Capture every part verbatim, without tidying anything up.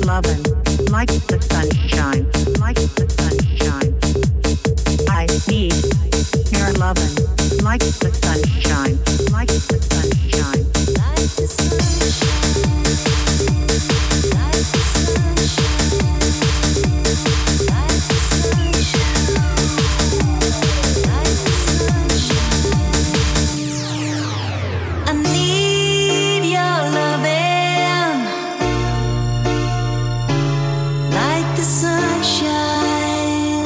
lovin', like the sunshine, like the sunshine. I need your lovin', like the sunshine, like the sunshine. Like the sunshine, like the sunshine, like the sunshine, like the sunshine. I need your lovin', like the sunshine.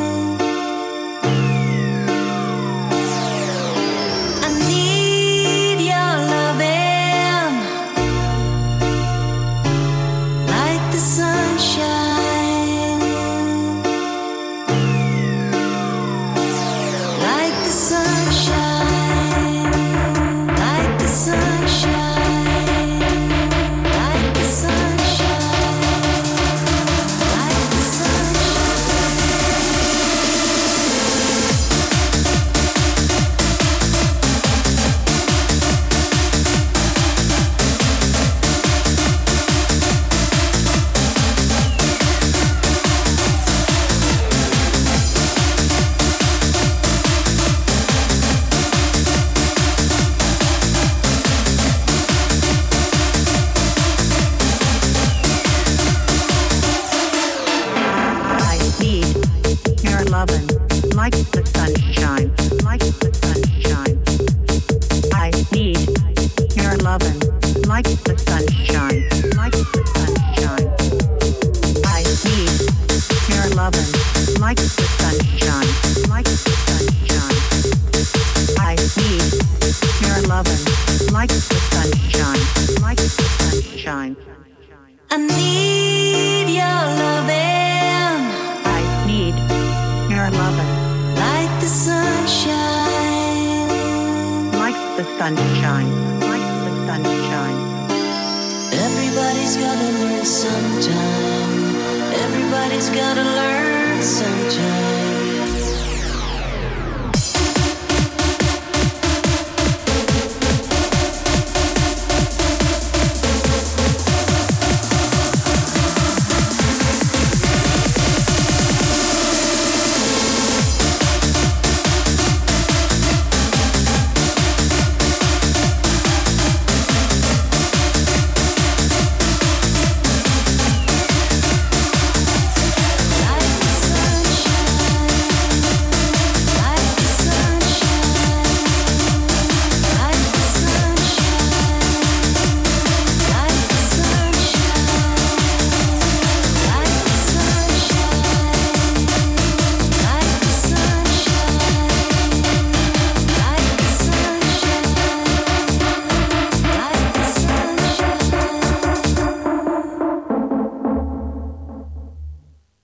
I need your lovin', like the sunshine, like the sunshine, like the sunshine, like the sunshine, like the I need your lovin', like the sunshine, like the sunshine. I need your lovin', like the sunshine, like the sunshine. I need your lovin', like the sunshine, like the sunshine. I need your lovin', like the sunshine, like the sunshine. I need your lovin'. I need your lovin', like the sunshine, like the sunshine, like the sunshine. Everybody's gotta learn sometime. Everybody's gotta learn sometime.